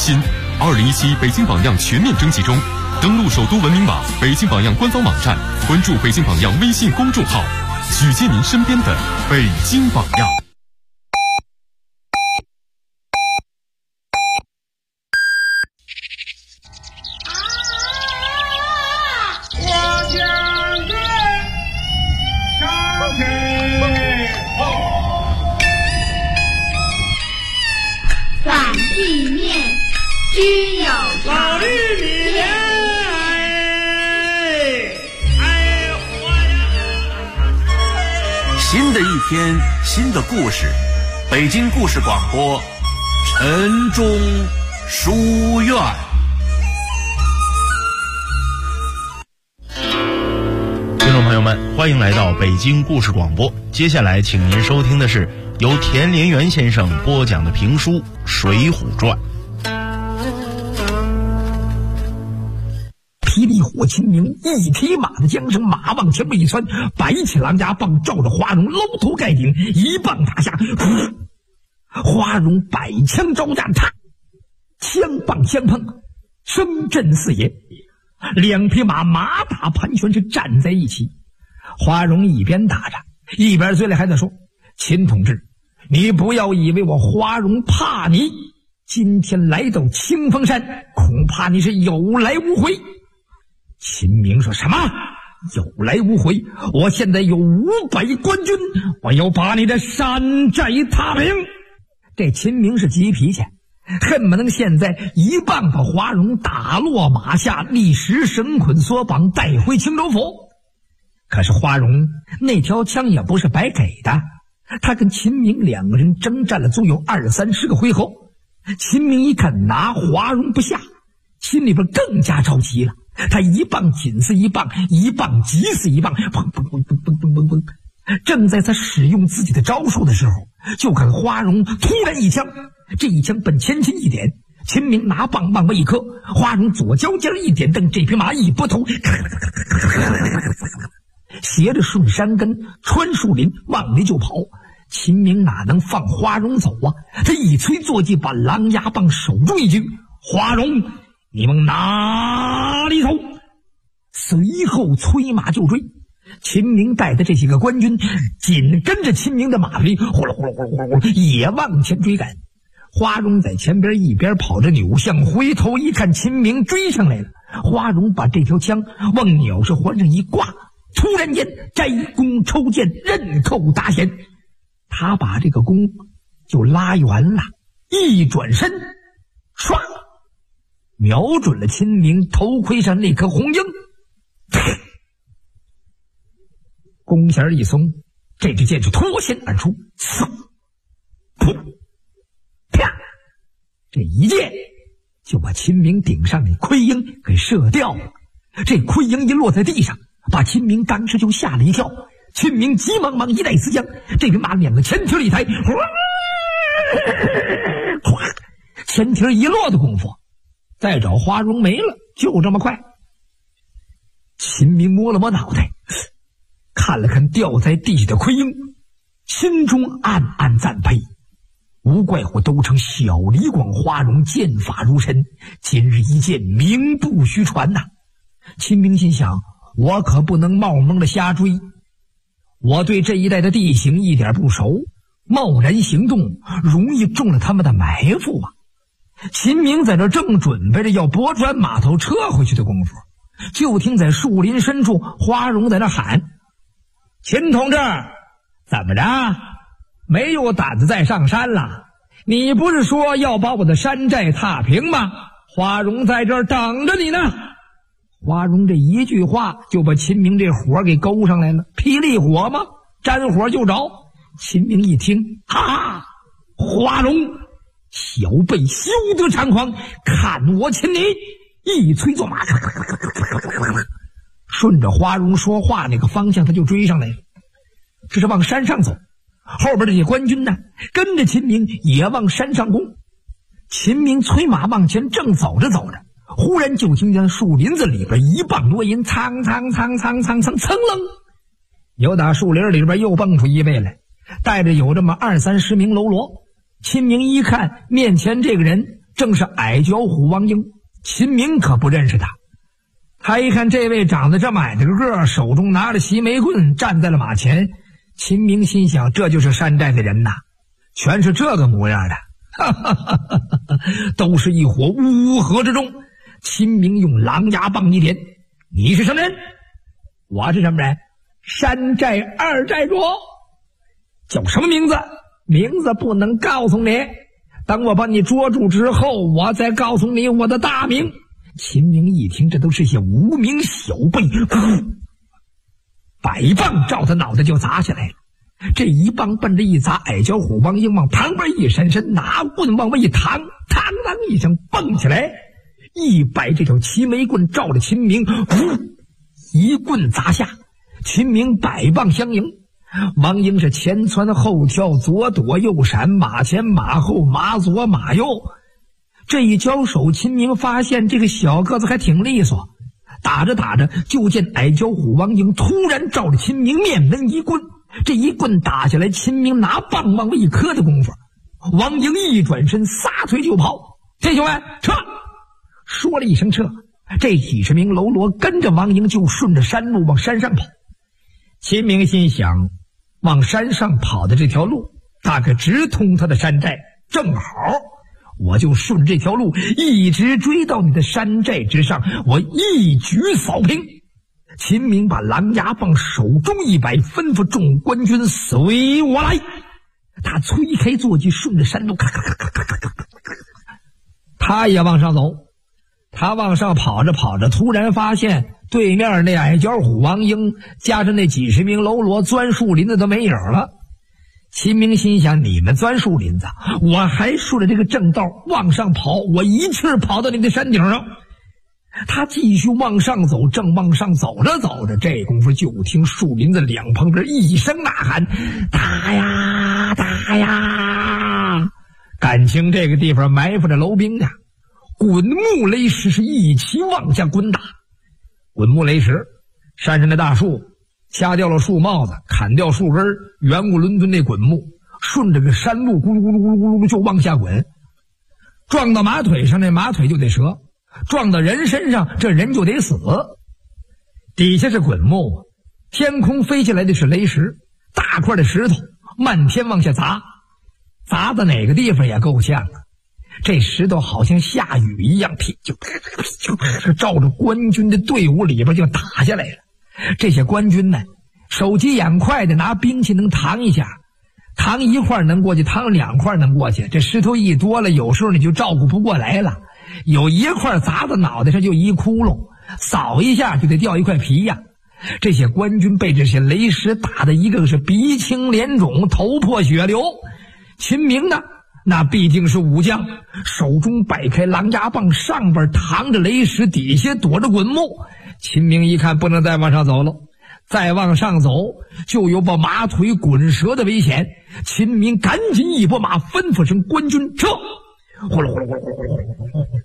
新。2017北京榜样全面征集中，登录首都文明网、北京榜样官方网站，关注北京榜样微信公众号，举荐您身边的北京榜样。 反地面均有老绿米莲， 新的一天，新的故事，北京故事广播，晨钟书院。 听众朋友们，欢迎来到北京故事广播。接下来，请您收听的是由田连元先生播讲的评书《水浒传》。 霹雳火秦明一匹马的缰绳，马往前面一窜，摆起狼牙棒，照着花荣搂头盖顶，一棒打下。花荣百枪招架，他枪棒相碰，声震四野。两匹马马打盘旋，是站在一起。花荣一边打着，一边嘴里还在说：“秦同志，你不要以为我花荣怕你，今天来到清风山，恐怕你是有来无回。”秦明说：“什么有来无回？我现在有500官军，我要把你的山寨踏平。”这秦明是急脾气，恨不能现在一棒把花荣打落马下，立时绳捆索绑，带回青州府。可是花荣那条枪也不是白给的，他跟秦明两个人征战了足有20-30个回合。秦明一看拿花荣不下，心里边更加着急了。他一棒紧似一棒，一棒急似一棒，砰砰砰砰砰砰砰砰。正在他使用自己的招数的时候，就看花荣突然一枪，这一枪奔前倾一点，秦明拿棒往外一磕，花荣左脚尖一点蹬，这匹马一拨头，斜着顺山根穿树林往里就跑。秦明哪能放花荣走啊？他一催坐骑，把狼牙棒手中一举，花荣你往哪里走？随后催马就追。秦明带的这几个官军紧跟着秦明的马匹，呼噜呼噜呼噜呼噜也往前追赶。花荣在前边一边跑着扭向，回头一看秦明追上来了。花荣把这条枪往鸟是环上一挂，突然间摘弓抽箭，刃扣搭弦。他把这个弓就拉圆了，一转身唰瞄准了秦明头盔上那颗红缨。弓弦一松，这支箭是脱弦而出，嗖噗啪，这一箭就把秦明顶上的盔缨给射掉了。这盔缨一落在地上，把秦明当时就吓了一跳。秦明急忙忙一带刺将，这匹马两个前蹄一抬，前蹄一落的功夫，再找花荣没了，就这么快。秦明摸了摸脑袋，看了看掉在地下的盔缨，心中暗暗赞佩，无怪乎都称小李广花荣剑法如神，今日一见名不虚传呐。秦明心想，我可不能冒蒙的瞎追，我对这一带的地形一点不熟，贸然行动容易中了他们的埋伏啊。秦明在这正准备着要拨转马头撤回去的功夫，就听在树林深处花荣在那喊：“秦同志，怎么着？没有胆子再上山了？你不是说要把我的山寨踏平吗？花荣在这儿等着你呢。”花荣这一句话就把秦明这火给勾上来了，霹雳火吗？沾火就着。秦明一听，哈，花荣小辈休得猖狂，看我擒你！一催坐马，顺着花荣说话那个方向他就追上来了。这是往山上走，后边这些官军呢跟着秦明也往山上攻。秦明催马往前，正走着走着，忽然就听见树林子里边一棒多音，苍苍苍苍苍苍蹭楞，有打树林里边又蹦出一位来，带着有这么20-30名喽啰。秦明一看面前这个人正是矮脚虎王英。秦明可不认识他，他一看这位长得这么矮的个，手中拿着齐眉棍站在了马前，秦明心想，这就是山寨的人呐，全是这个模样的，哈哈哈哈哈，都是一伙乌合之众。秦明用狼牙棒一点，你是什么人？我是什么人？山寨二寨主。叫什么名字？名字不能告诉你，等我把你捉住之后，我再告诉你我的大名。秦明一听，这都是些无名小辈，百棒照他脑袋就砸下来了。这一棒奔着一砸，矮脚虎王英往旁边一闪身，拿棍往外一弹，嘡啷一声蹦起来，一摆这条齐眉棍照着秦明，一棍砸下。秦明百棒相迎，王英是前窜后跳，左躲右闪，马前马后，马左马右。这一交手，秦明发现这个小个子还挺利索，打着打着，就见矮脚虎王英突然照着秦明面门一棍，这一棍打下来，秦明拿棒往外一磕的功夫，王英一转身撒腿就跑。弟兄们，撤！说了一声撤，这几十名喽啰跟着王英就顺着山路往山上跑。秦明心想，往山上跑的这条路大概直通他的山寨，正好我就顺这条路一直追到你的山寨之上，我一举扫平。秦明把狼牙棒手中一摆，吩咐众官军随我来。他推开坐骑，顺着山路咔咔咔咔咔咔咔，他也往上走。他往上跑着跑着，突然发现对面那矮脚虎王英加上那几十名喽啰钻树林子都没影了。秦明心想，你们钻树林子，我还顺着这个正道往上跑，我一气跑到你的山顶上。他继续往上走，正往上走着走着，这功夫就听树林子两旁边一声呐喊，打呀打呀！感情这个地方埋伏着楼兵呀。滚木雷石是一齐往下滚打。滚木雷石，山上的大树掐掉了树帽子，砍掉树根，圆咕伦敦那滚木顺着个山路咕噜咕噜咕噜咕噜就往下滚，撞到马腿上，那马腿就得折，撞到人身上，这人就得死。底下是滚木，天空飞下来的是雷石，大块的石头漫天往下砸，砸到哪个地方也够呛啊。这石头好像下雨一样，就照着官军的队伍里边就打下来了。这些官军呢，手疾眼快的拿兵器能扛一下，扛一块能过去，扛两块能过去。这石头一多了，有时候你就照顾不过来了，有一块砸到脑袋上就一窟窿，扫一下就得掉一块皮呀。这些官军被这些雷石打的一个是鼻青脸肿，头破血流。秦明呢，那必定是武将，手中摆开狼牙棒，上边扛着雷石，底下躲着滚木。秦明一看不能再往上走了，再往上走就有把马腿滚折的危险。秦明赶紧一拨马，吩咐声官军撤。呼噜呼噜呼噜呼噜呼噜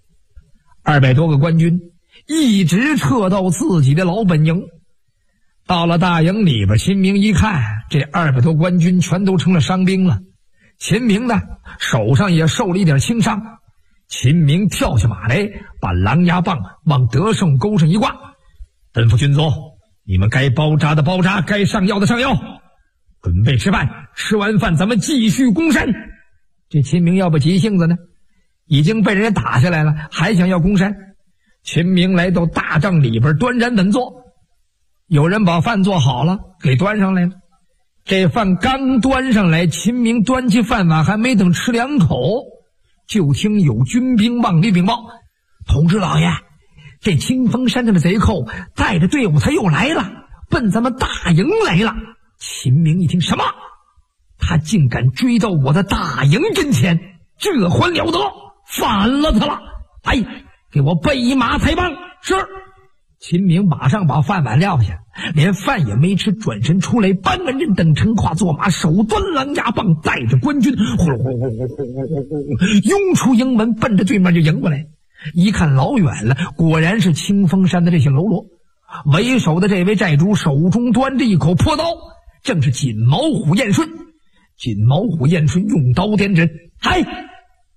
，200多个官军一直撤到自己的老本营。到了大营里边，秦明一看，这200多官军全都成了伤兵了。秦明呢，手上也受了一点轻伤。秦明跳下马来，把狼牙棒往德胜沟上一挂，吩咐军卒，你们该包扎的包扎，该上药的上药，准备吃饭，吃完饭咱们继续攻山。这秦明要不急性子呢，已经被人家打下来了，还想要攻山。秦明来到大帐里边，端然稳坐，有人把饭做好了，给端上来了。这饭刚端上来，秦明端起饭碗，还没等吃2口，就听有军兵往里禀报，通知老爷，这清风山上的贼寇带着队伍他又来了，奔咱们大营来了。秦明一听，什么？他竟敢追到我的大营跟前，这还了得，反了他了！哎，给我备马抬棒。是。秦明马上把饭碗撂下，连饭也没吃，转身出来，班门人等乘跨坐马，手端狼牙棒，带着官军呼噜呼噜呼噜呼噜拥出营门，奔着对面就迎过来。一看老远了，果然是清风山的这些喽啰。为首的这位寨主手中端着一口破刀，正是锦毛虎燕顺。锦毛虎燕顺用刀点指，嗨，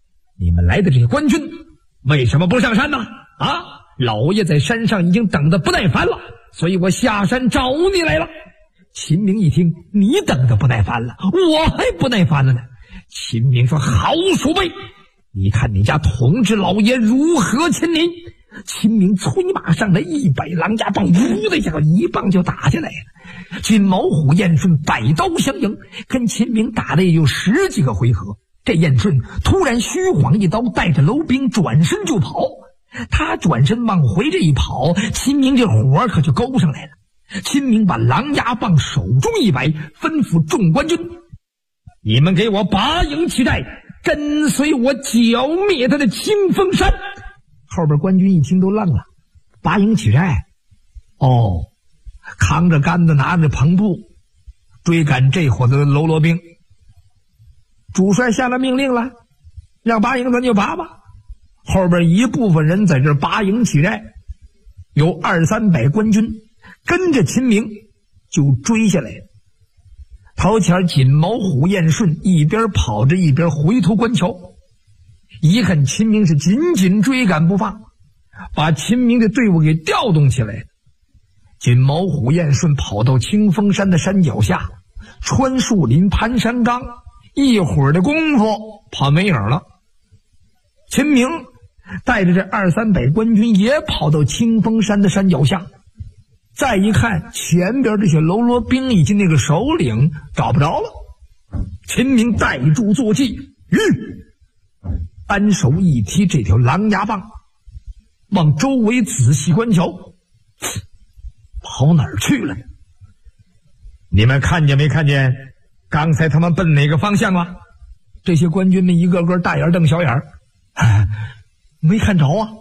你们来的这些官军为什么不上山呢？啊，老爷在山上已经等得不耐烦了，所以我下山找你来了。秦明一听，你等得不耐烦了，我还不耐烦了呢。秦明说，好鼠辈，你看你家同治老爷如何擒你？秦明催马上来，100狼牙棒，呜的一下一棒就打下来了。金毛虎燕顺摆刀相迎，跟秦明打了也有10几个回合。这燕顺突然虚晃一刀，带着楼兵转身就跑。他转身往回这一跑，秦明这火可就勾上来了。秦明把狼牙棒手中一摆，吩咐众官军：你们给我拔营起寨，跟随我剿灭他的清风山。后边官军一听都愣了，拔营起寨，哦，扛着杆子拿着篷布追赶这伙子喽啰兵。主帅下了命令了，让拔营咱就拔吧。后边一部分人在这拔营起寨，有200-300官军跟着秦明就追下来了。头前锦毛虎燕顺一边跑着一边回头观瞧，一看秦明是紧紧追赶不放，把秦明的队伍给调动起来了。锦毛虎燕顺跑到清风山的山脚下，穿树林盘山岗，一会儿的功夫跑没影了。秦明带着这200-300官军也跑到清风山的山脚下，再一看前边这些喽啰兵以及那个首领找不着了。秦明带住坐骑，单手一提这条狼牙棒，往周围仔细观瞧，跑哪儿去了呢？你们看见没看见刚才他们奔哪个方向啊？这些官军们一个个大眼瞪小眼，没看着啊。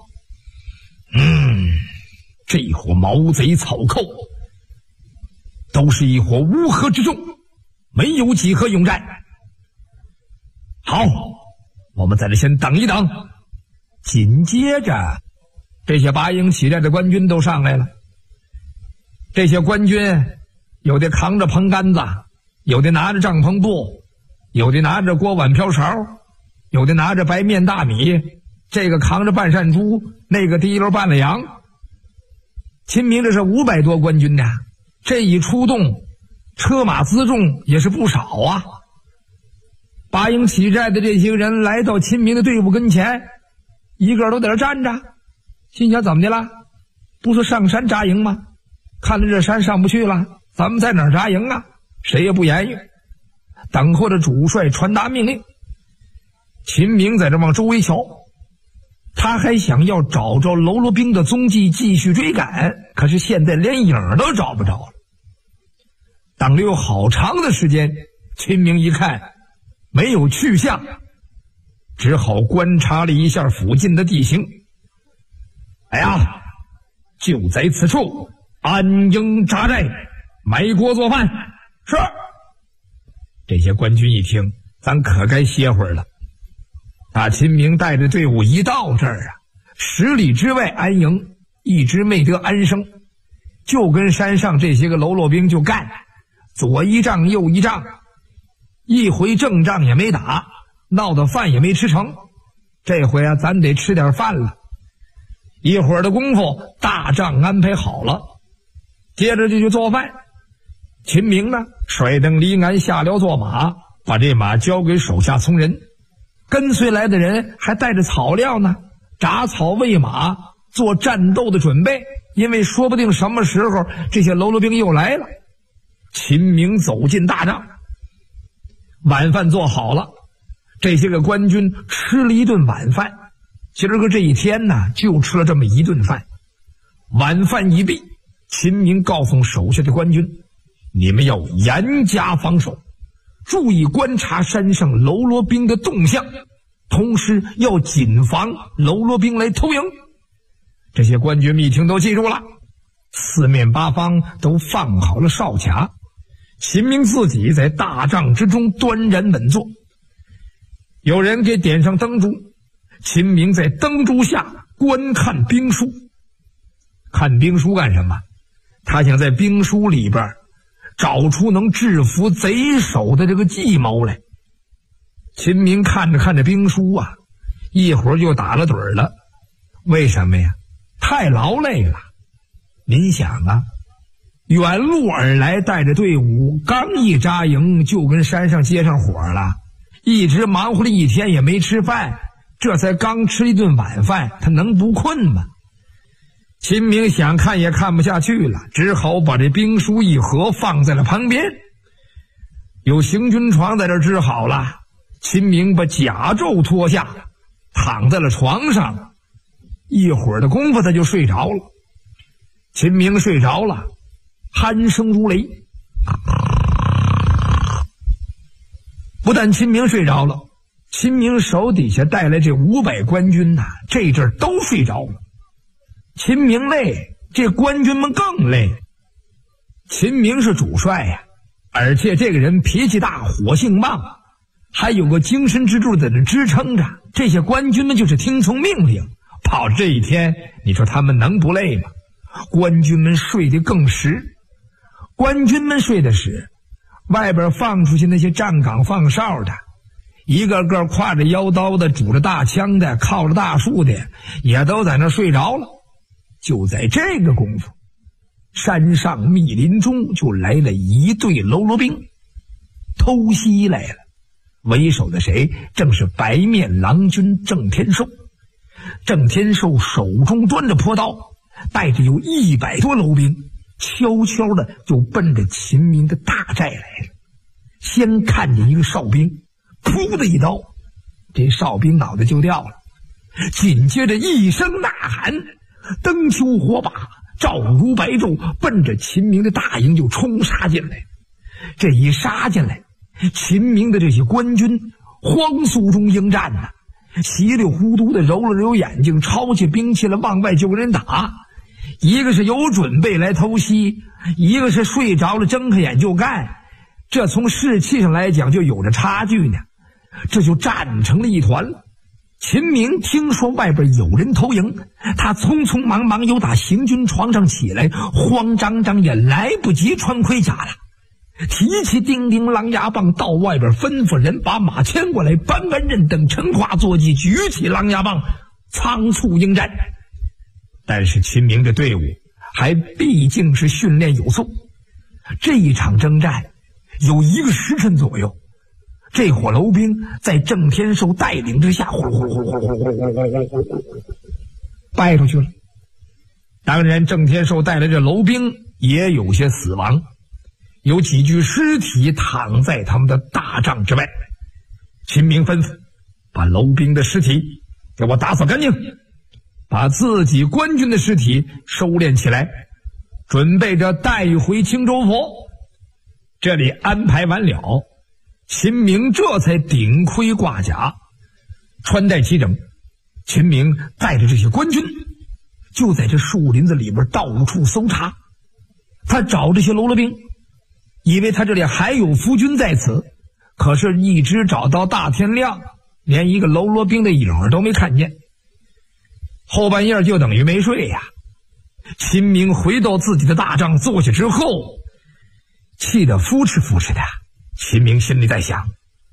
这伙毛贼草寇都是一伙乌合之众，没有几何勇战。好，我们在这先等一等。紧接着这些拔营起寨的官军都上来了。这些官军有的扛着棚杆子，有的拿着帐篷布，有的拿着锅碗瓢勺，有的拿着白面大米，这个扛着半扇猪，那个提溜半拉羊。秦明这是500多官军呢，这一出动，车马辎重也是不少啊。拔营起寨的这些人来到秦明的队伍跟前，一个都在这站着，心想怎么的了？不是上山扎营吗？看着这山上不去了，咱们在哪儿扎营啊？谁也不言语，等候着主帅传达命令。秦明在这往周围瞧，他还想要找着喽啰兵的踪迹继续追赶，可是现在连影都找不着了。等了有好长的时间，秦明一看没有去向，只好观察了一下附近的地形。哎呀，就在此处安营扎寨，埋锅做饭。是。这些官军一听，咱可该歇会儿了。大秦明带着队伍一到这儿啊，10里之外安营，一直没得安生，就跟山上这些个喽啰兵就干，左一仗右一仗，一回正仗也没打，闹的饭也没吃成。这回啊，咱得吃点饭了。一会儿的功夫，大仗安排好了，接着就去做饭。秦明呢，甩蹬离鞍下辽坐马，把这马交给手下从人。跟随来的人还带着草料呢，铡草喂马，做战斗的准备，因为说不定什么时候这些喽啰兵又来了。秦明走进大帐，晚饭做好了，这些个官军吃了一顿晚饭。今儿个这一天呢，就吃了这么一顿饭。晚饭一毕，秦明告诉手下的官军，你们要严加防守，注意观察山上喽啰兵的动向，同时要谨防喽啰兵来偷营。这些官军们一听都记住了，四面八方都放好了哨卡。秦明自己在大帐之中端然稳坐，有人给点上灯烛，秦明在灯烛下观看兵书。看兵书干什么？他想在兵书里边找出能制服贼首的这个计谋来。秦明看着看着兵书啊， 一会儿就打了盹了。为什么呀？太劳累了。您想啊，远路而来，带着队伍，刚一扎营就跟山上接上火了，一直忙活了一天也没吃饭，这才刚吃一顿晚饭，他能不困吗？秦明想看也看不下去了，只好把这兵书一合放在了旁边。有行军床在这支好了，秦明把甲胄脱下，躺在了床上，一会儿的功夫他就睡着了。秦明睡着了，鼾声如雷。不但秦明睡着了，秦明手底下带来这500官军呐，这阵儿都睡着了。秦明累，这官军们更累。秦明是主帅呀，而且这个人脾气大，火性旺，还有个精神支柱在那支撑着，这些官军们就是听从命令。跑这一天，你说他们能不累吗？官军们睡得更实。官军们睡得实，外边放出去那些站岗放哨的，一个个挎着腰刀的，拄着大枪的，靠着大树的，也都在那睡着了。就在这个功夫，山上密林中就来了一队喽啰兵，偷袭来了。为首的谁？正是白面郎君郑天寿。郑天寿手中端着朴刀，带着有100多喽兵，悄悄的就奔着秦明的大寨来了。先看见一个哨兵，噗的一刀，这哨兵脑袋就掉了。紧接着一声呐喊，灯秋火把，照如白昼，奔着秦明的大营就冲杀进来。这一杀进来，秦明的这些官军慌速中应战呐，稀里糊涂的揉了揉眼睛，抄起兵器来往外就跟人打。一个是有准备来偷袭，一个是睡着了睁开眼就干，这从士气上来讲就有着差距呢，这就战成了一团了。秦明听说外边有人偷营，他匆匆忙忙又打行军床上起来，慌张张也来不及穿盔甲了，提起叮叮狼牙棒到外边吩咐人把马牵过来，班完任等陈化坐骑，举起狼牙棒仓促应战。但是秦明的队伍还毕竟是训练有素，这一场征战有1个时辰左右，这伙楼兵在郑天寿带领之下呼噜呼噜呼噜呼噜呼噜败出去了。当然郑天寿带来这楼兵也有些死亡，有几具尸体躺在他们的大帐之外。秦明吩咐把楼兵的尸体给我打扫干净，把自己官军的尸体收敛起来，准备着带回青州府。这里安排完了，秦明这才顶盔挂甲，穿戴齐整。秦明带着这些官军就在这树林子里边到处搜查，他找这些喽啰兵，以为他这里还有伏军在此，可是一直找到大天亮，连一个喽啰兵的影儿都没看见。后半夜就等于没睡呀。秦明回到自己的大帐坐下之后，气得扶持扶持的。秦明心里在想，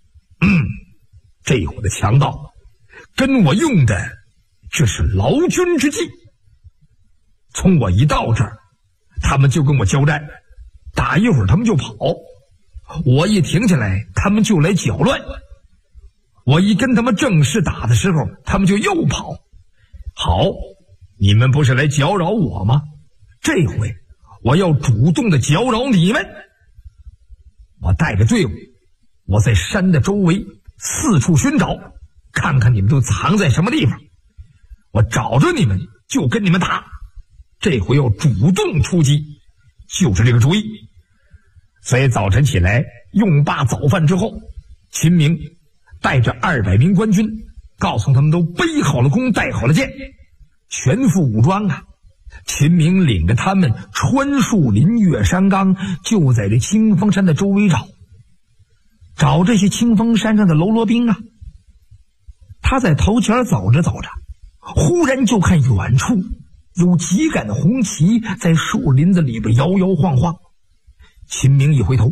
这伙的强盗跟我用的这是劳军之计，从我一到这儿他们就跟我交战，打一会儿他们就跑，我一停下来他们就来搅乱，我一跟他们正式打的时候他们就又跑。好，你们不是来搅扰我吗？这回我要主动的搅扰你们。我带着队伍，我在山的周围四处寻找，看看你们都藏在什么地方，我找着你们就跟你们打。这回要主动出击，就是这个主意。所以早晨起来用罢早饭之后，秦明带着200名官军，告诉他们都背好了弓，带好了剑，全副武装啊。秦明领着他们穿树林，越山岗，就在这清风山的周围找这些清风山上的喽啰兵啊。他在头前走着走着，忽然就看远处有几杆红旗在树林子里边摇摇晃晃。秦明一回头，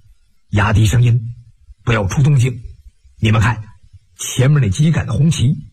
压低声音，不要出动静，你们看前面那几杆红旗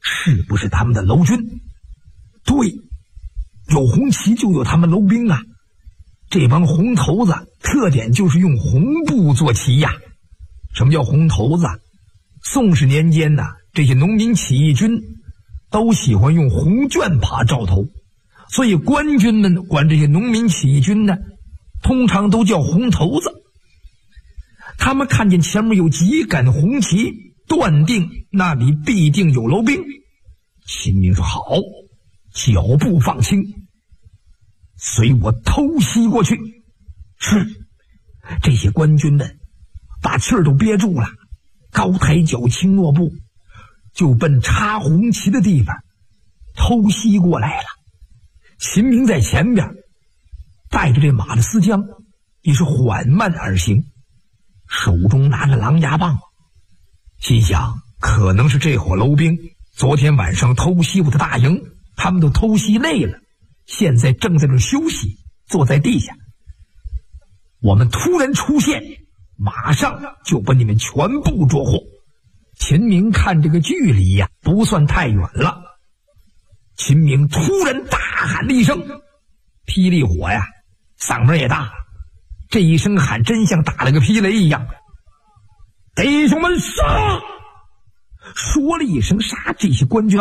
是不是他们的楼军？对，有红旗就有他们楼兵啊。这帮红头子特点就是用红布做旗呀。什么叫红头子？宋氏年间呢，这些农民起义军都喜欢用红绢帕罩头，所以官军们管这些农民起义军呢，通常都叫红头子。他们看见前面有几杆红旗，断定那里必定有楼兵。秦明说好，脚步放轻，随我偷袭过去。是，这些官军们把气儿都憋住了，高抬脚轻落步，就奔插红旗的地方偷袭过来了。秦明在前边带着这马的丝缰，也是缓慢而行，手中拿着狼牙棒，心想可能是这伙楼兵昨天晚上偷袭我的大营，他们都偷袭累了，现在正在这休息，坐在地下。我们突然出现，马上就把你们全部捉获。秦明看这个距离呀，不算太远了。秦明突然大喊了一声，霹雳火呀，嗓门也大了，这一声喊真像打了个霹雷一样。弟兄们杀！说了一声杀，这些官军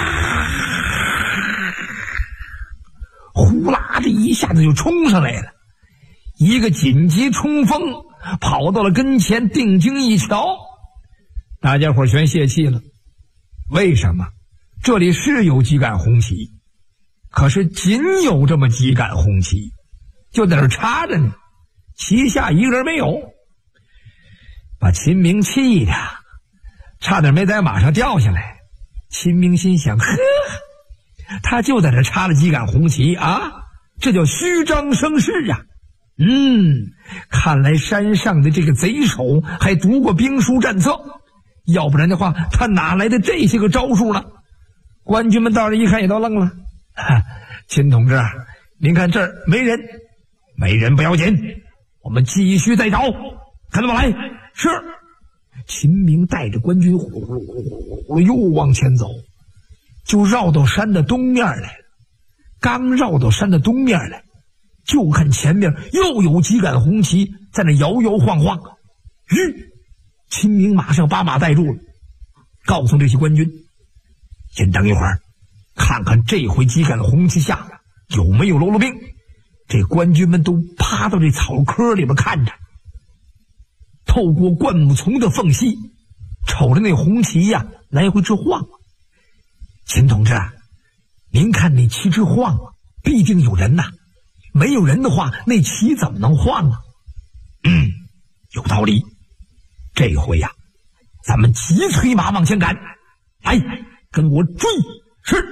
呼啦的一下子就冲上来了。一个紧急冲锋，跑到了跟前，定睛一瞧，大家伙全泄气了。为什么？这里是有几杆红旗，可是仅有这么几杆红旗，就在那儿插着呢，旗下一个人没有，把秦明气的差点没在马上掉下来。秦明心想，呵，他就在这插了几杆红旗啊，这叫虚张声势啊。看来山上的这个贼首还读过兵书战策，要不然的话他哪来的这些个招数呢？官军们到这一看也都愣了。秦同志，您看这儿没人，没人不要紧，我们继续再找，跟着我来。是。秦明带着官军呼又往前走，就绕到山的东面来了。刚绕到山的东面来，就看前面又有几杆红旗在那摇摇晃晃。秦明马上把马带住了，告诉这些官军，先等一会儿，看看这回几杆红旗下有没有喽啰兵。这官军们都趴到这草窠里边看着，透过灌木丛的缝隙，瞅着那红旗呀来回直晃。秦同志，您看那旗直晃，必定有人呐，没有人的话那旗怎么能晃啊？有道理。这回呀，咱们急催马往前赶，来，跟我追！是。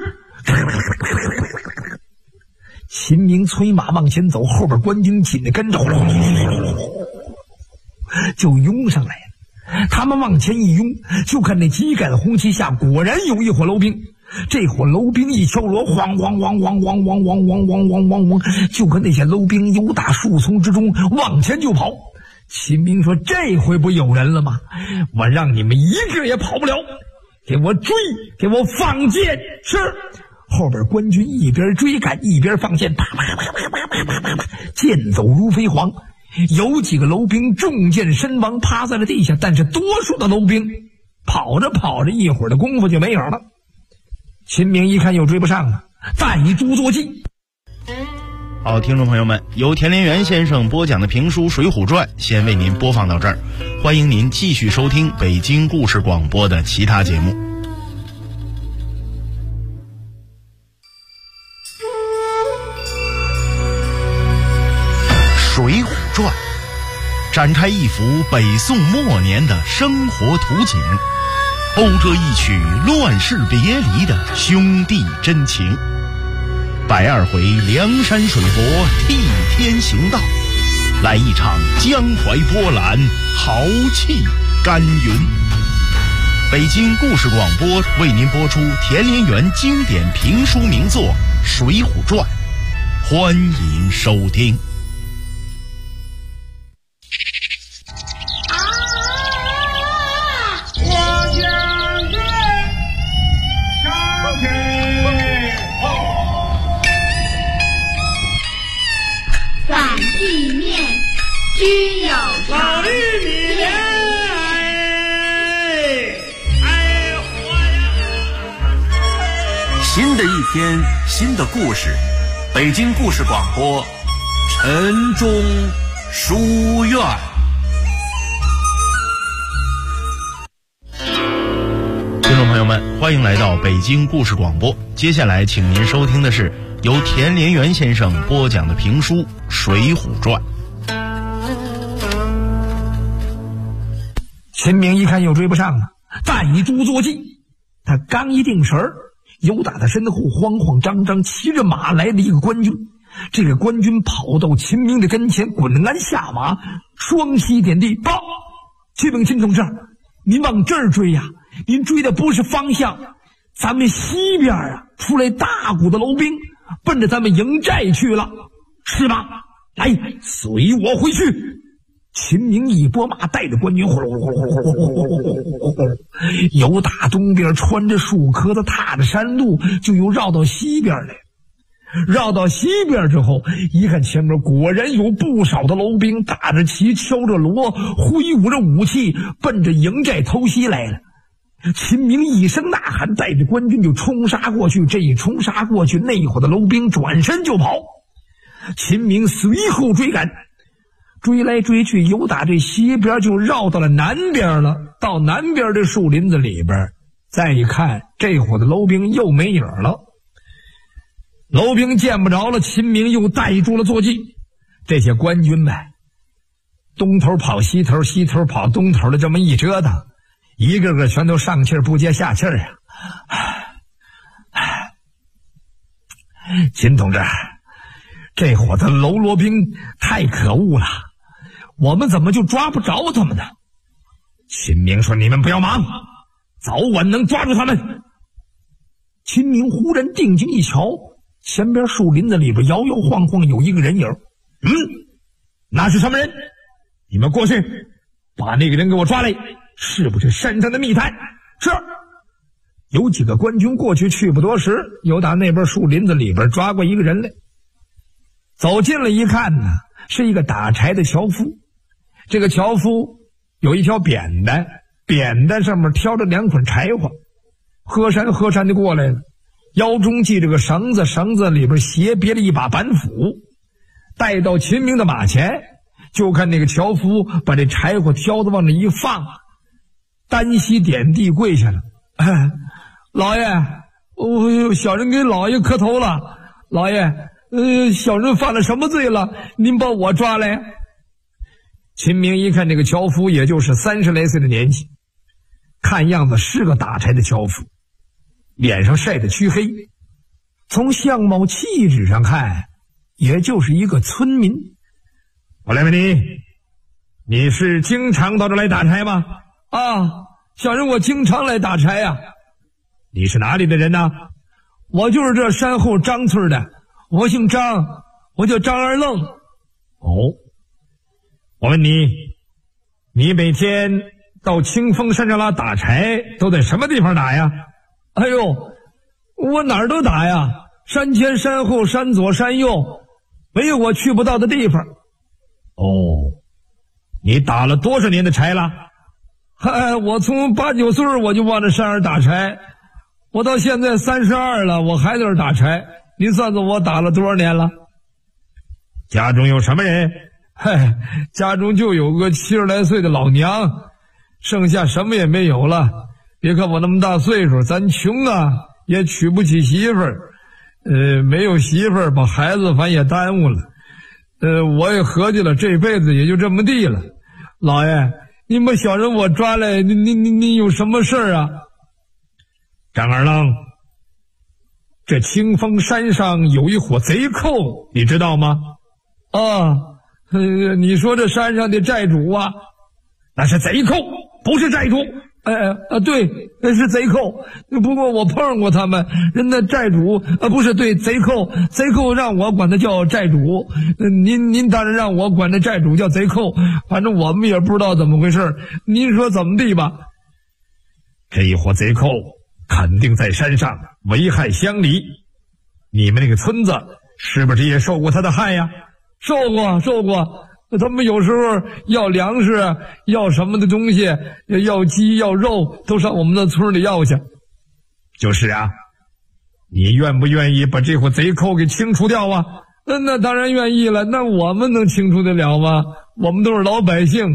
秦明催马往前走，后边官军紧的跟着，就拥上来了。他们往前一拥，就看那几杆红旗下果然有一伙楼兵。这伙楼兵一敲锣，晃晃晃晃晃晃晃晃晃晃晃晃，就跟那些楼兵由打树丛之中往前就跑。秦明说：“这回不有人了吗？我让你们一个也跑不了，给我追，给我放箭！”是。后边官军一边追赶一边放箭，啪啪啪啪啪啪啪啪，箭走如飞蝗。有几个楼兵中箭身亡，趴在了地下，但是多数的楼兵跑着跑着，一会儿的功夫就没有了。秦明一看又追不上了，再诛作计。 好，听众朋友们，由田连元先生播讲的评书《水浒传》先为您播放到这儿，欢迎您继续收听北京故事广播的其他节目。《水浒传》展开一幅北宋末年的生活图景，讴歌一曲乱世别离的兄弟真情。102回梁山水泊替天行道，来一场江淮波澜，豪气干云。北京故事广播为您播出田连元经典评书名作《水浒传》，欢迎收听。 我将军，小新的一天，新的故事，北京故事广播，陈忠书院。 听众朋友们，欢迎来到北京故事广播。接下来，请您收听的是由田连元先生播讲的评书《水浒传》。 秦明一看又追不上了，带猪坐骑。他刚一定神儿，由打他身后慌慌张张骑着马来了一个官军。这个官军跑到秦明的跟前，滚鞍下马，双膝点地，报：启禀秦同志，您往这儿追呀？您追的不是方向，咱们西边啊出来大股的楼兵，奔着咱们营寨去了，是吧？来，随我回去。秦明一拨马，带着官军呼噜呼噜呼噜呼噜呼噜，由打东边穿着树棵子，踏着山路，就又绕到西边来。绕到西边之后，一看前面果然有不少的楼兵，打着旗，敲着锣，挥舞着武器，奔着营寨偷袭来了。秦明一声呐喊，带着官军就冲杀过去。这一冲杀过去，那伙的楼兵转身就跑，秦明随后追赶。追来追去，由打这西边就绕到了南边了。到南边的树林子里边，再一看，这伙的楼兵又没影了。楼兵见不着了，秦明又带住了坐骑。这些官军们东头跑西头，西头跑东头的，这么一折腾，一个个全都上气不接下气啊！秦同志，这伙的喽啰兵太可恶了，我们怎么就抓不着他们呢？秦明说：“你们不要忙，早晚能抓住他们。”秦明忽然定睛一瞧，前边树林子里边摇摇晃晃有一个人影。那是什么人？你们过去把那个人给我抓来，是不是山上的密探？是。有几个官军过去，去不多时，有打那边树林子里边抓过一个人来。走近了一看呢，是一个打柴的樵夫。这个樵夫有一条扁担，扁担上面挑着2捆柴火，喝山的过来了，腰中系着个绳子，绳子里边斜别了一把板斧。带到秦明的马前，就看那个樵夫把这柴火挑子往那一放，单膝点地跪下了。老爷，小人给老爷磕头了。老爷，小人犯了什么罪了？您把我抓来。秦明一看这个樵夫也就是30来岁的年纪，看样子是个打柴的樵夫，脸上晒得黢黑，从相貌气质上看也就是一个村民。我来问你是经常到这来打柴吗？小人我经常来打柴呀。你是哪里的人呢？我就是这山后张村的，我姓张，我叫张二愣。我问你每天到清风山上拉打柴都在什么地方打呀？我哪儿都打呀，山前山后山左山右，没有我去不到的地方。你打了多少年的柴了？我从8、9岁我就往这山上打柴，我到现在32了，我还在这打柴。您算算我打了多少年了？家中有什么人？家中就有个70来岁的老娘，剩下什么也没有了。别看我那么大岁数，咱穷啊，也娶不起媳妇儿。没有媳妇儿，把孩子反正也耽误了。我也合计了，这辈子也就这么地了。老爷，您把小人我抓来，您有什么事儿啊？张二愣，这清风山上有一伙贼寇，你知道吗？你说这山上的寨主啊？那是贼寇，不是寨主。对，是贼寇。不过我碰过他们，人的寨主不是，对，贼寇让我管他叫寨主。您当然让我管这寨主叫贼寇，反正我们也不知道怎么回事，您说怎么地吧？这一伙贼寇肯定在山上危害乡里，你们那个村子是不是也受过他的害呀？受过。他们有时候要粮食，要什么的东西，要鸡要肉，都上我们的村里要去。就是啊， 你愿不愿意把这伙贼寇给清除掉啊？那当然愿意了，那我们能清除得了吗？我们都是老百姓。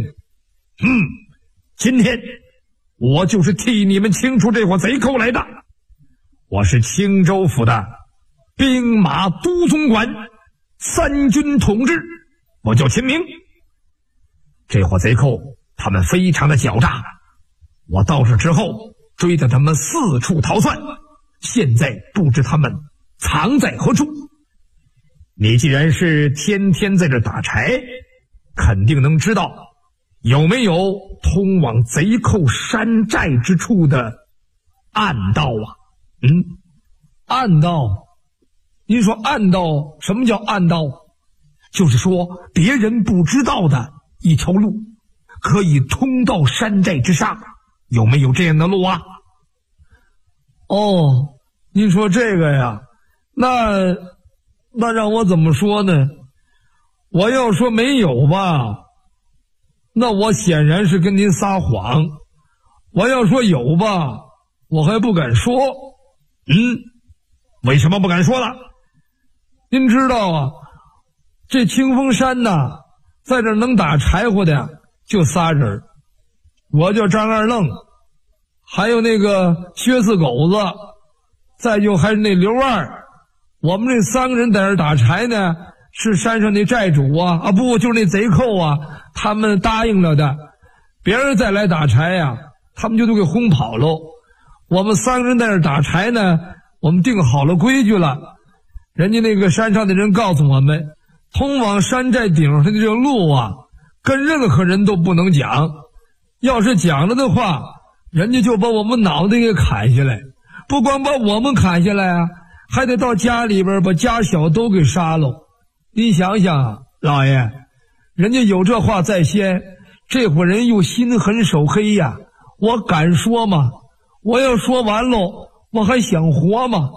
今天我就是替你们清除这伙贼寇来的。我是青州府的兵马都总管三军统制，我叫秦明。这伙贼寇他们非常的狡诈，我到这之后追着他们四处逃窜，现在不知他们藏在何处。你既然是天天在这打柴，肯定能知道有没有通往贼寇山寨之处的暗道啊？暗道？您说暗道，什么叫暗道？就是说别人不知道的一条路，可以通到山寨之上，有没有这样的路啊？哦，您说这个呀，那让我怎么说呢？我要说没有吧，那我显然是跟您撒谎。我要说有吧，我还不敢说。为什么不敢说了？您知道啊，这清风山呐，在这能打柴火的就仨人，我叫张二愣，还有那个薛四狗子，再就还是那刘二。我们这三个人在这打柴呢，是山上那寨主啊不，就是那贼寇啊，他们答应了的。别人再来打柴呀，他们就都给轰跑喽。我们三个人在这打柴呢，我们定好了规矩了。人家那个山上的人告诉我们，通往山寨顶上的这个路啊，跟任何人都不能讲。要是讲了的话，人家就把我们脑袋给砍下来。不光把我们砍下来啊，还得到家里边把家小都给杀喽。您想想，老爷，人家有这话在先，这伙人又心狠手黑呀，我敢说吗？我要说完喽，我还想活吗？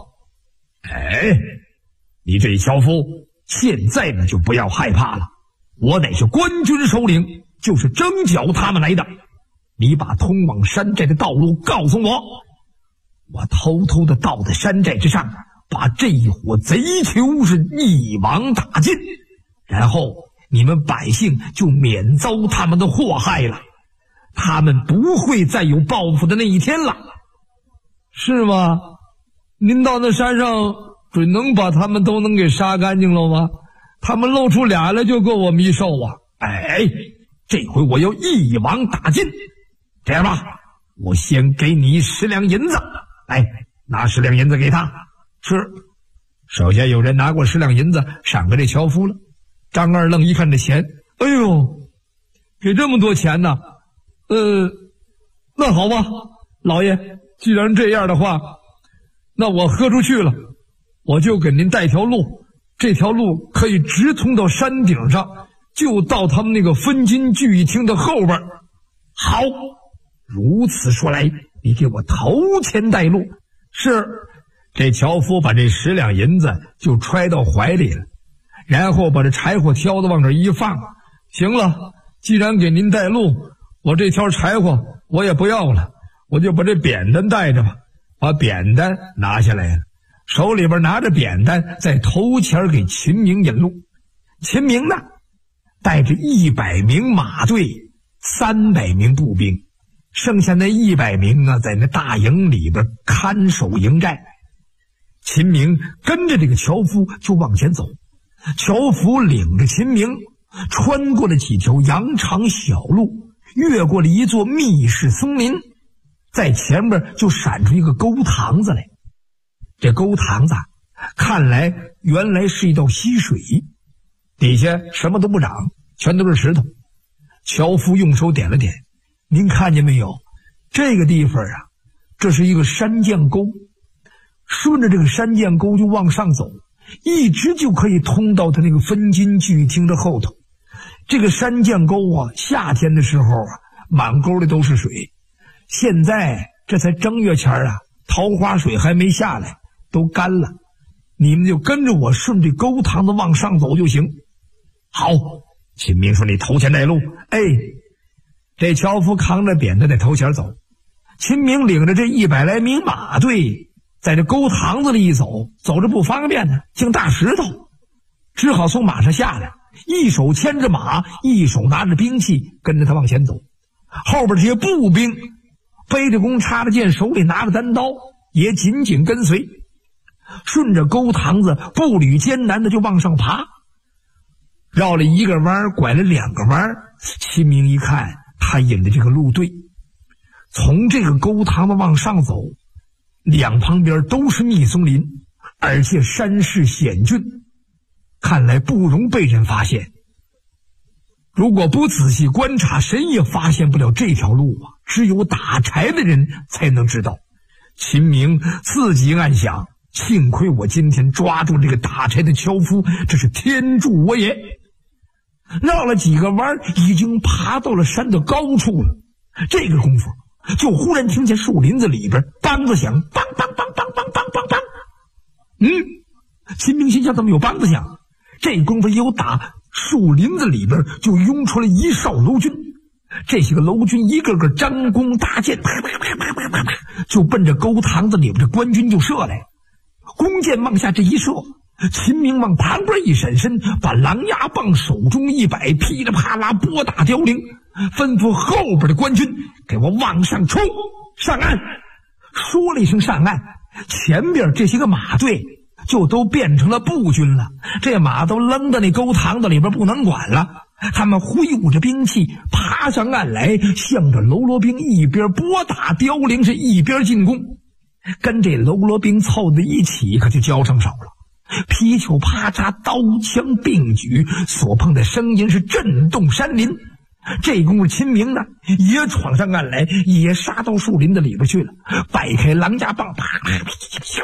你这樵夫，现在呢就不要害怕了。我乃是官军首领，就是征剿他们来的。你把通往山寨的道路告诉我，我偷偷的到在山寨之上，把这一伙贼囚是一网打尽，然后你们百姓就免遭他们的祸害了，他们不会再有报复的那一天了，是吗？您到那山上准能把他们都能给杀干净了吗？他们露出俩来就够我们一受啊！这回我要一网打尽。这样吧，我先给你10两银子，拿10两银子给他。是。首先有人拿过10两银子赏给这樵夫了。张二愣一看这钱，哎呦，给这么多钱呢？那好吧，老爷，既然这样的话，那我豁出去了，我就给您带条路，这条路可以直通到山顶上，就到他们那个分金聚义厅的后边。好，如此说来，你给我投钱带路。是。这樵夫把这10两银子就揣到怀里了，然后把这柴火挑子往这一放。行了，既然给您带路，我这挑柴火我也不要了，我就把这扁担带着吧。把扁担拿下来了，手里边拿着扁担，在头前给秦明引路。秦明呢，带着100名马队，300名步兵，剩下那100名啊，在那大营里边看守营寨。秦明跟着这个樵夫就往前走，樵夫领着秦明穿过了几条羊肠小路，越过了一座密室松林，在前面就闪出一个沟塘子来。这沟塘子看来原来是一道溪水，底下什么都不长，全都是石头。樵夫用手点了点，您看见没有？这个地方啊，这是一个山涧沟，顺着这个山涧沟就往上走，一直就可以通到他那个分金聚义厅的后头。这个山涧沟啊，夏天的时候啊，满沟里都是水。现在这才正月前啊，桃花水还没下来，都干了。你们就跟着我顺着沟塘子往上走就行。好，秦明说你头前带路。这樵夫扛着扁担在头前走，秦明领着这100来名马队在这沟塘子里一走，走着不方便呢，竟大石头，只好从马上下来，一手牵着马，一手拿着兵器，跟着他往前走。后边这些步兵背着弓插着箭，手里拿着单刀，也紧紧跟随。顺着沟塘子步履艰难的就往上爬，绕了一个弯，拐了2个弯，秦明一看他引的这个路对，从这个沟塘子往上走，两旁边都是密松林，而且山势险峻，看来不容被人发现。如果不仔细观察，谁也发现不了这条路啊，只有打柴的人才能知道。秦明自己暗想，幸亏我今天抓住这个打柴的樵夫，这是天助我也。绕了几个弯，已经爬到了山的高处了。这个功夫，就忽然听见树林子里边梆子响，梆梆梆梆梆梆梆梆。秦明心想，怎么有梆子响？这功夫有打树林子里边就涌出了一哨楼军，这些个楼军一个个张弓搭箭，就奔着沟塘子里边的官军就射来。弓箭往下这一射，秦明往旁边一闪身，把狼牙棒手中一摆，噼里啪啦拨打凋零，吩咐后边的官军给我往上冲，上岸。说了一声上岸，前边这些个马队就都变成了步军了，这马都扔到那沟塘子里边不能管了。他们挥舞着兵器爬上岸来，向着喽啰兵一边拨打凋零，是一边进攻，跟这喽啰兵凑在一起可就交上手了。劈球啪嚓，刀枪并举，所碰的声音是震动山林。这功夫秦明呢也闯上岸来，也杀到树林子里边去了，摆开狼牙棒，啪啪啪。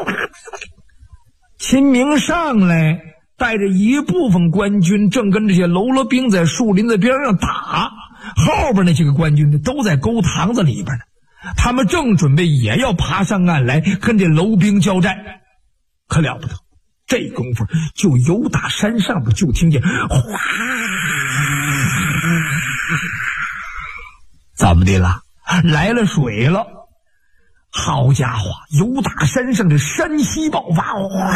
秦明上来带着一部分官军，正跟这些喽啰兵在树林子边上打，后边那些个官军呢都在沟塘子里边呢，他们正准备也要爬上岸来跟这喽兵交战。可了不得，这功夫就由打山上边就听见哗，怎么的了？来了水了！好家伙，由打山上的山溪爆发！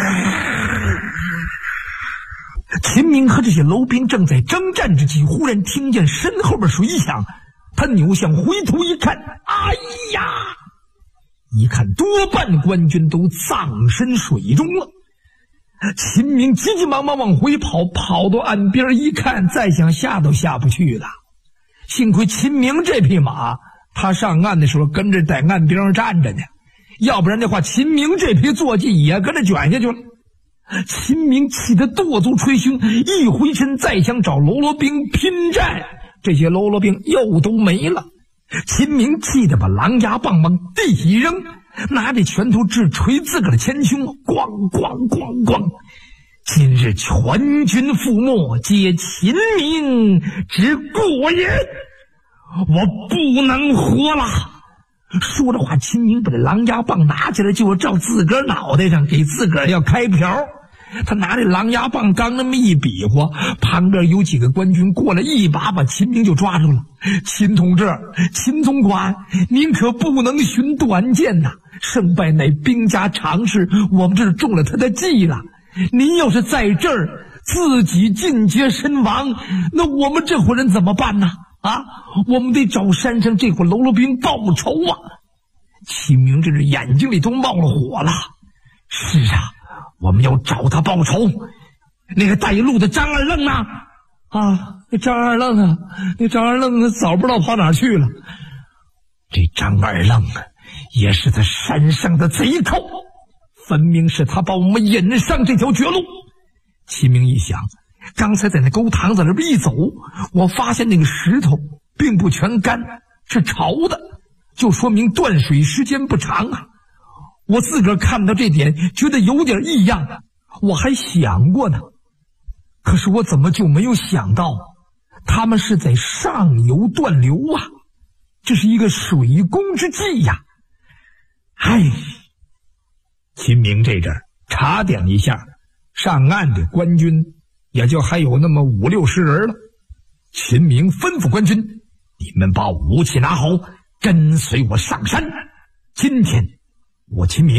秦明和这些喽兵正在征战之际，忽然听见身后边水响，他扭向回头一看，哎呀！一看多半官军都葬身水中了。秦明急急忙忙往回跑，跑到岸边一看，再想下都下不去了。幸亏秦明这匹马，他上岸的时候跟着在岸边上站着呢，要不然的话，秦明这匹坐骑也跟着卷下去了。秦明气得跺足捶胸，一回身再想找喽啰兵拼战，这些喽啰兵又都没了。秦明气得把狼牙棒往地一扔，拿着拳头直捶自个儿的前胸，咣咣咣咣。今日全军覆没，皆秦明之过也，我不能活了。说着话，秦明把这狼牙棒拿起来，就要照自个儿脑袋上给自个儿要开瓢。他拿着狼牙棒刚那么一比划，旁边有几个官军过来，一把把秦明就抓住了。秦同志，秦总管，您可不能寻短见呐！胜败乃兵家常事，我们这是中了他的计了。您要是在这儿自己尽竭身亡，那我们这伙人怎么办呢？啊，我们得找山上这伙喽啰兵报仇啊！秦明这是眼睛里都冒了火了。是啊，我们要找他报仇。那个带路的张二愣呢？啊，那张二愣早不知道跑哪去了。这张二愣啊，也是在山上的贼寇，分明是他把我们引上这条绝路。秦明一想，刚才在那沟塘子里边一走，我发现那个石头并不全干，是潮的，就说明断水时间不长啊。我自个儿看到这点，觉得有点异样，我还想过呢。可是我怎么就没有想到，他们是在上游断流啊？这是一个水攻之计呀！唉，秦明这阵儿查点一下，上岸的官军也就还有那么50-60人了。秦明吩咐官军：“你们把武器拿好，跟随我上山。今天我秦明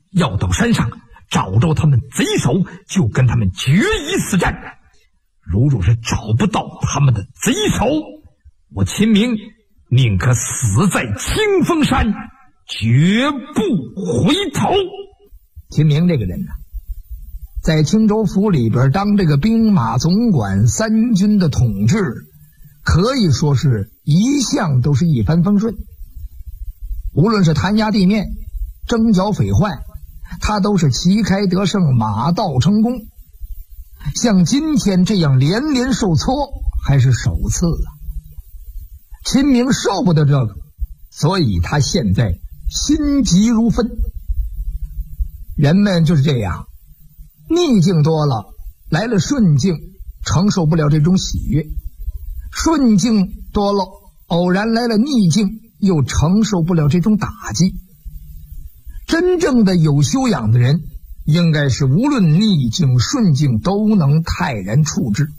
要到山上找着他们贼首，就跟他们决一死战。如若是找不到他们的贼首，我秦明宁可死在清风山，绝不回头。秦明这个人呢，在青州府里边当这个兵马总管，3军的统治，可以说是一向都是一帆风顺。无论是弹压地面、征剿匪患，他都是旗开得胜，马到成功。像今天这样连连受挫，还是首次啊。秦明受不得这个，所以他现在心急如焚。人们就是这样，逆境多了，来了顺境，承受不了这种喜悦；顺境多了，偶然来了逆境，又承受不了这种打击。真正的有修养的人，应该是无论逆境顺境都能泰然处之。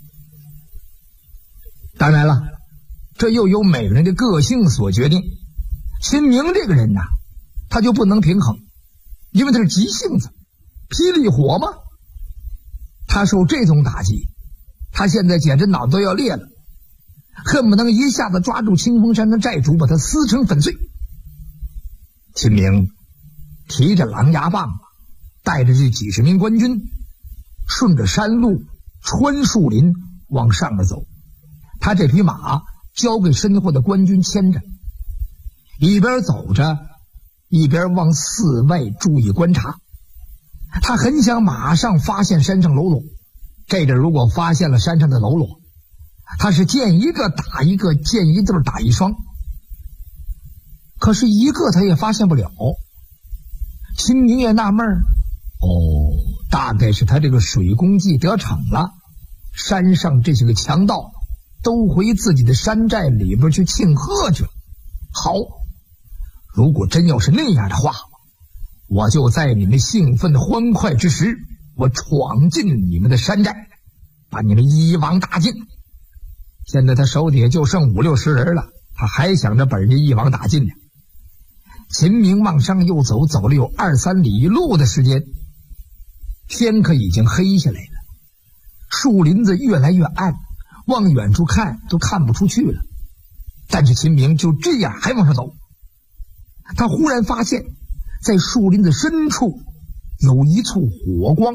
当然了，这又由每个人的个性所决定。秦明这个人呐，他就不能平衡，因为他是急性子，霹雳火嘛。他受这种打击，他现在简直脑子都要裂了，恨不能一下子抓住清风山的寨主，把他撕成粉碎。秦明提着狼牙棒，带着这几十名官军，顺着山路穿树林往上面走。他这匹马交给身后的官军牵着，一边走着一边往四外注意观察。他很想马上发现山上喽啰，这个如果发现了山上的喽啰，他是见一个打一个，见一对打一双。可是一个他也发现不了。秦明也纳闷儿，大概是他这个水攻计得逞了，山上这些个强盗都回自己的山寨里边去庆贺去了。好，如果真要是那样的话，我就在你们兴奋欢快之时，我闯进你们的山寨，把你们一网打尽。现在他手底下就剩50-60人了，他还想着把人家一网打尽呢。秦明往上又走，走了有2-3里路的时间，天可已经黑下来了，树林子越来越暗，往远处看都看不出去了。但是秦明就这样还往上走，他忽然发现在树林子深处有一簇火光。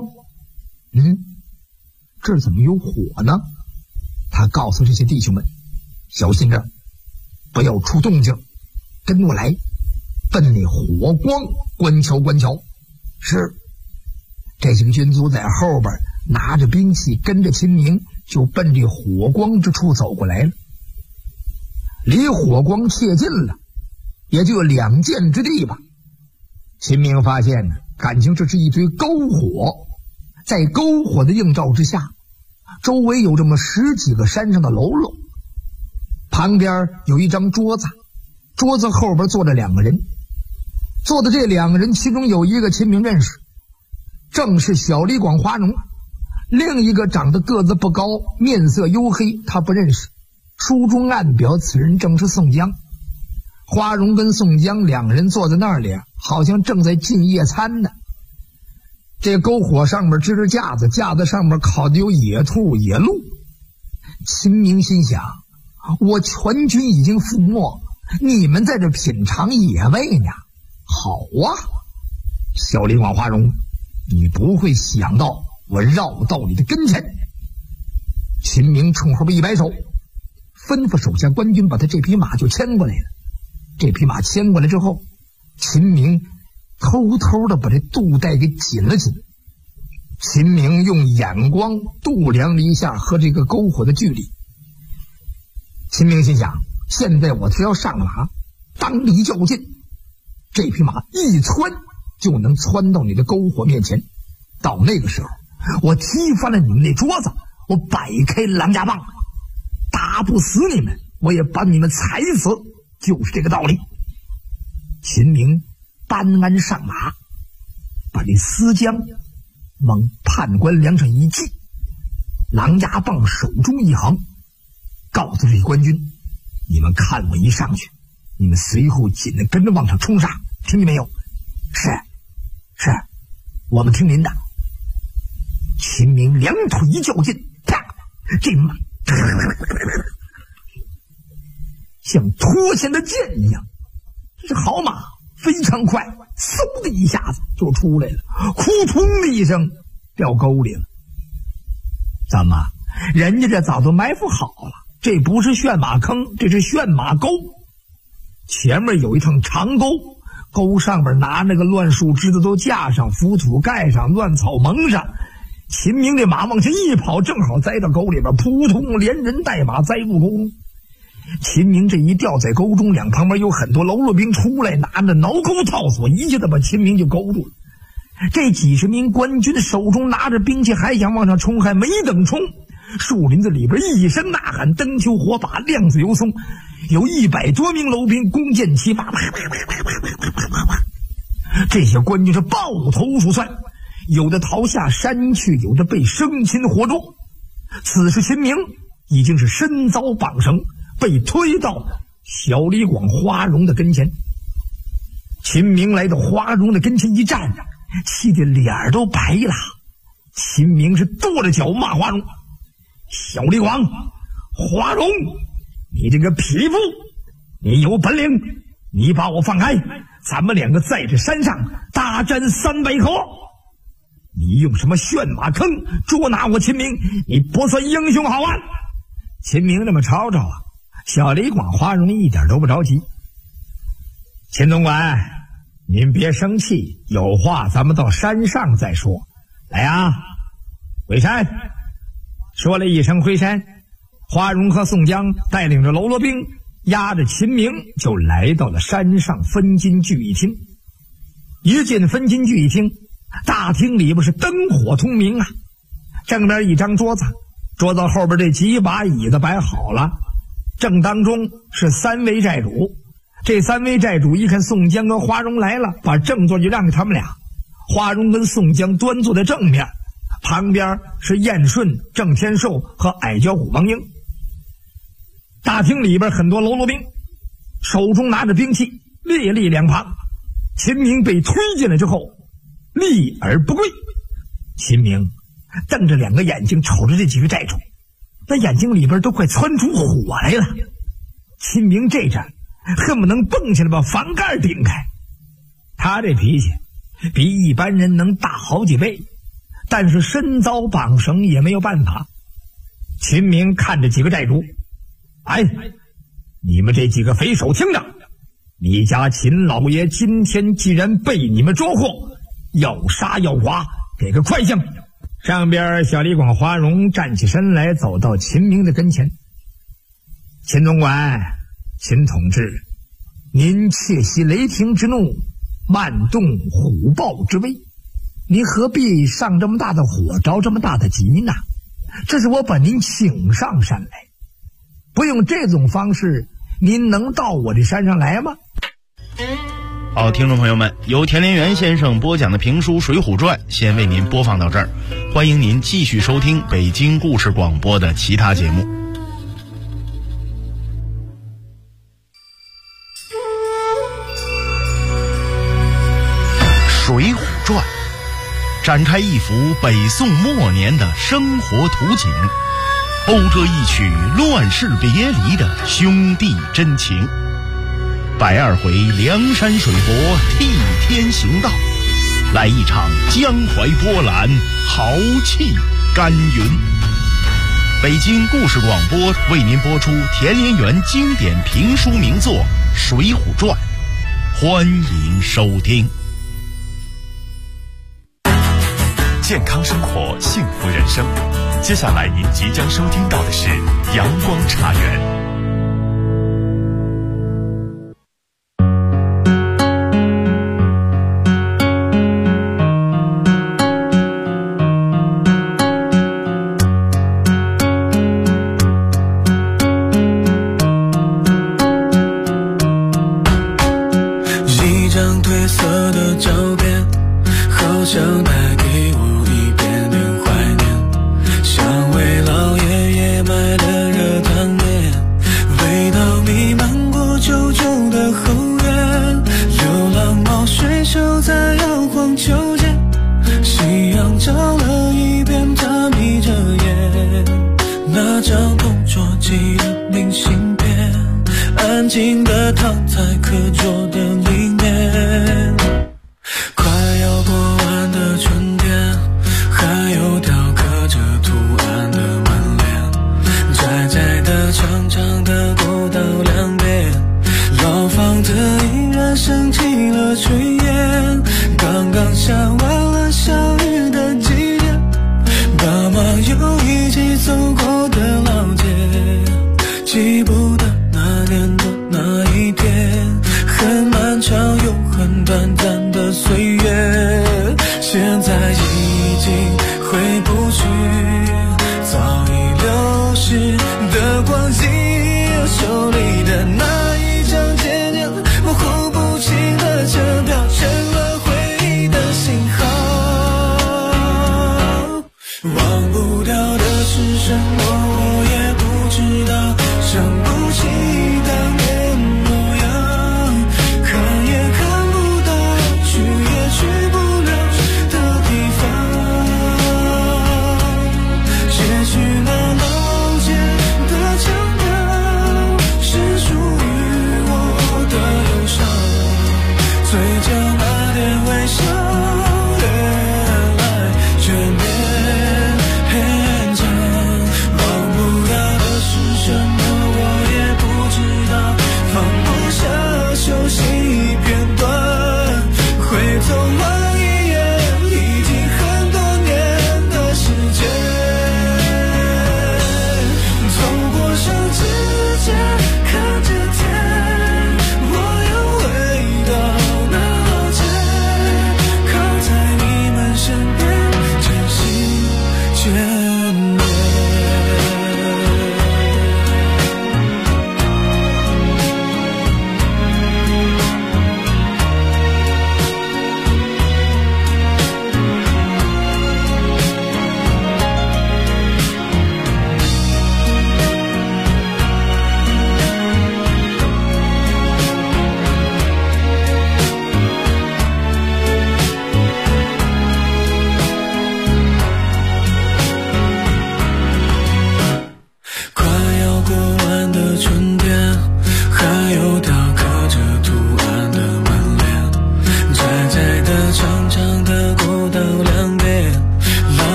这儿怎么有火呢？他告诉这些弟兄们，小心着，不要出动静，跟我来，奔那火光观瞧观瞧。是，这些个军卒在后边拿着兵器，跟着秦明就奔这火光之处走过来了。离火光切近了，也就2箭之地吧。秦明发现呢，感情这是一堆篝火，在篝火的映照之下，周围有这么10几个山上的喽啰，旁边有一张桌子，桌子后边坐着2个人，坐的这2个人其中有一个秦明认识，正是小李广花荣，另一个长得个子不高，面色黝黑，他不认识。书中暗表此人正是宋江。花荣跟宋江2个人坐在那里，好像正在进夜餐呢。这篝火上面支着架子，架子上面烤的有野兔野鹿。秦明心想，我全军已经覆没，你们在这品尝野味呢。好啊，小李广花荣，你不会想到我绕到你的跟前。秦明冲后边一摆手，吩咐手下官军把他这匹马就牵过来了。这匹马牵过来之后，秦明偷偷的把这肚带给紧了紧。秦明用眼光度量了一下和这个篝火的距离。秦明心想，现在我只要上马，当力较劲，这匹马一窜就能窜到你的篝火面前。到那个时候，我踢翻了你们那桌子，我摆开狼牙棒，打不死你们，我也把你们踩死，就是这个道理。秦明搬鞍上马，把这丝缰往判官梁上一系，狼牙棒手中一横，告诉这些官军，你们看我一上去，你们随后紧的跟着往上冲杀，听见没有？是。 是，我们听您的。秦明两腿一较劲，啪，这马像脱线的箭一样，这是好马，非常快，嗖的一下子就出来了，扑通的一声掉沟里了。怎么？人家这早都埋伏好了，这不是炫马坑，这是炫马沟。前面有一趟长沟，沟上面拿那个乱树枝子都架上，浮土盖上，乱草蒙上。秦明这马往前一跑，正好栽到沟里边，扑通，连人带马栽入沟中。秦明这一掉在沟中，两旁边有很多喽啰兵出来，拿着挠钩套索，一下子把秦明就勾住了。这几十名官军手中拿着兵器，还想往上冲，还没等冲，树林子里边一声呐喊，灯球火把，亮子油松，有100多名楼兵弓箭齐发，这些官军是抱头鼠窜，有的逃下山去，有的被生擒活捉。此时秦明已经是身遭绑绳，被推到小李广、花荣的跟前。秦明来到花荣的跟前一站，气得脸都白了。秦明是跺着脚骂花荣：小李广，花荣，你这个匹夫，你有本领，你把我放开，咱们两个在这山上大战300口。你用什么炫马坑捉拿我秦明，你不算英雄好汉。秦明那么吵吵啊，小李广、花荣一点都不着急。秦总管，您别生气，有话咱们到山上再说。来啊，回山。说了一声回山，花荣和宋江带领着喽啰兵，押着秦明就来到了山上分金聚义厅。一进分金聚义厅，大厅里边是灯火通明啊。正边一张桌子，桌子后边这几把椅子摆好了，正当中是3位寨主。这3位寨主一看宋江跟花荣来了，把正座就让给他们俩。花荣跟宋江端坐在正面，旁边是燕顺、郑天寿和矮脚虎王英。大厅里边很多喽啰兵，手中拿着兵器，列立两旁。秦明被推进来之后，立而不跪。秦明瞪着2个眼睛瞅着这几个寨主，那眼睛里边都快窜出火来了。秦明这阵恨不能蹦起来把房盖顶开。他这脾气比一般人能大好几倍，但是身遭绑绳也没有办法。秦明看着几个寨主，哎，你们这几个匪首听着，你家秦老爷今天既然被你们捉获，要杀要剐，给个快将。上边小李广、花荣站起身来，走到秦明的跟前。秦总管，秦同志，您窃袭雷霆之怒，慢动虎豹之威，您何必上这么大的火，着这么大的急呢？这是我把您请上山来，不用这种方式，您能到我这山上来吗？ 好，听众朋友们，由田连元先生播讲的评书《水浒传》先为您播放到这儿，欢迎您继续收听北京故事广播的其他节目。《水浒传》展开一幅北宋末年的生活图景，勾着一曲乱世别离的兄弟真情。102回梁山水泊替天行道，来一场江淮波澜，豪气干云。北京故事广播为您播出田连元经典评书名作《水浒传》，欢迎收听。 健康生活，幸福人生。接下来您即将收听到的是阳光茶园。 一张褪色的照片，好像带给我一点点怀念，像位老爷爷买的热汤面， 找了一遍，他眯着眼，那张同桌寄的明信片，安静地躺在课桌的里面。快要过完的春天，还有条刻着图案的门帘，窄窄的长长的过道两边，老房子依然升起了炊烟，刚刚下完了小雨的季节，爸妈又一起走过的老街，记不得那年的那一天，很漫长又很短暂的岁月，现在已经回不去早已流逝的光景，手里的那一张渐渐模糊不清的车票，成了回忆的信号。忘不掉的是什么，我也不知道，想不起当年模样，看也看不到，去也去不了的地方，写去那老街的腔调，是属于我的忧伤，嘴角那点微笑越来越勉强，忘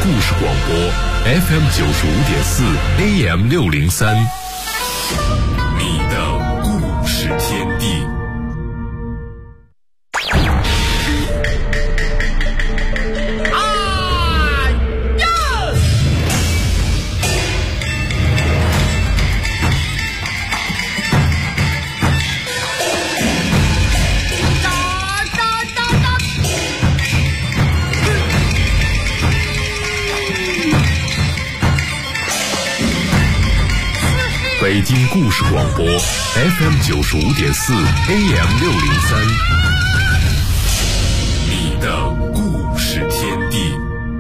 故事广播 FM 95.4 AM 603，你的故事天地。北京故事广播 FM 95.4 AM 603，你的故事天地。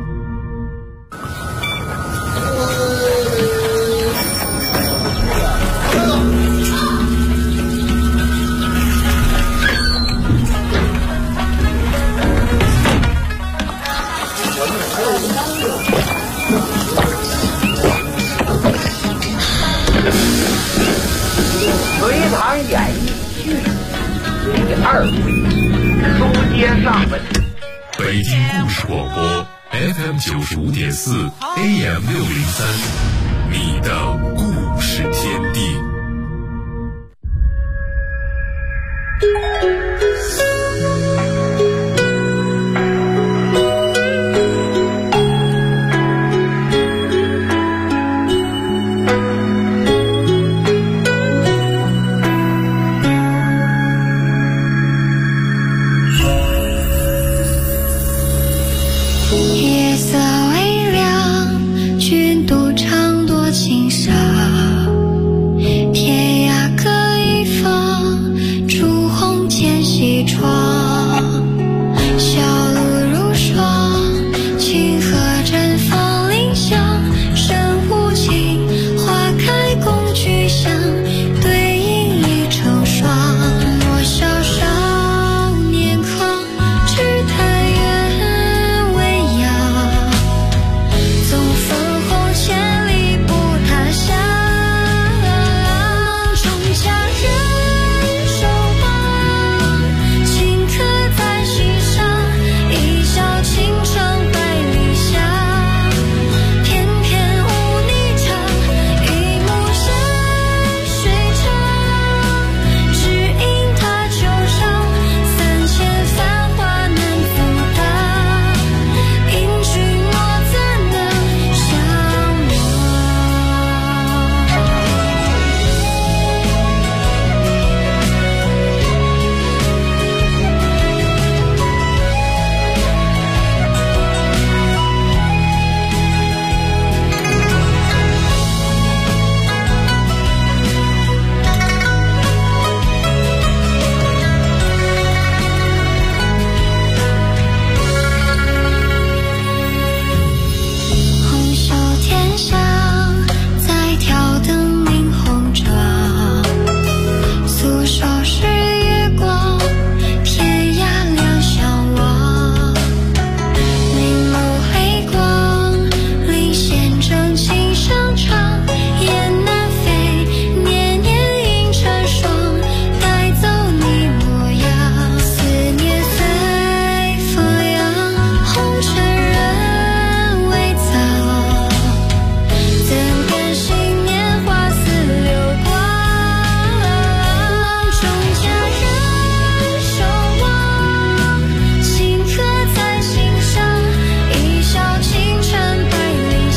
隋唐演义序第2回，书接上文。 北京故事广播 FM 95.4 AM 603，你的故事天地。 夜色微凉，君独唱多情伤。天涯各一方，烛红千禧窗。